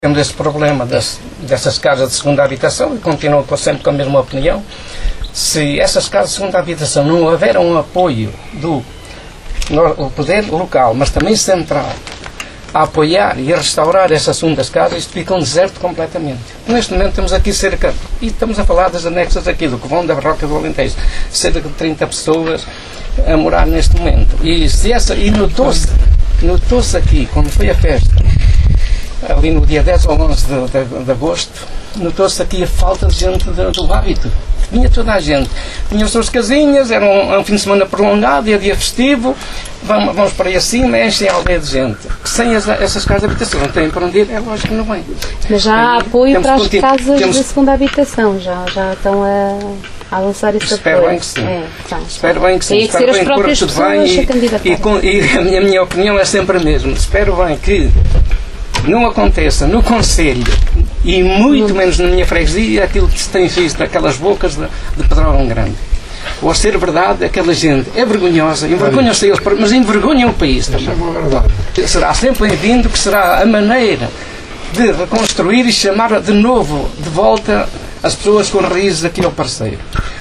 Temos esse problema dessas casas de segunda habitação, e continuo sempre com a mesma opinião. Se essas casas de segunda habitação não houver um apoio do poder local, mas também central, a apoiar e a restaurar essas segundas casas, isto fica um deserto completamente. Neste momento temos aqui cerca, e estamos a falar das anexas aqui do Covão da Barroca do Alentejo, cerca de 30 pessoas a morar neste momento. E notou-se aqui, quando foi a festa, ali no dia 10 ou 11 de agosto, notou-se aqui a falta de gente do hábito. Vinha toda a gente. Tinham as suas casinhas, era um fim de semana prolongado, dia festivo, vamos para aí acima, enchem a aldeia de gente. Sem essas casas de habitação, não têm para onde ir, é lógico que não vem. Mas já há apoio para as casas de segunda habitação, já estão a lançar esse apoio. Espero bem que sim. Espero bem que sim. Tem que ser as próprias pessoas a candidatar. E a minha opinião é sempre a mesma. Espero bem que não aconteça no Conselho e muito menos na minha freguesia aquilo que se tem visto naquelas bocas de Pedrógão Grande. Ou a ser verdade, aquela gente é vergonhosa, envergonham-se eles, mas envergonham o país também. Será sempre bem-vindo, que será a maneira de reconstruir e chamar de novo, de volta, as pessoas com raízes aqui ao parceiro.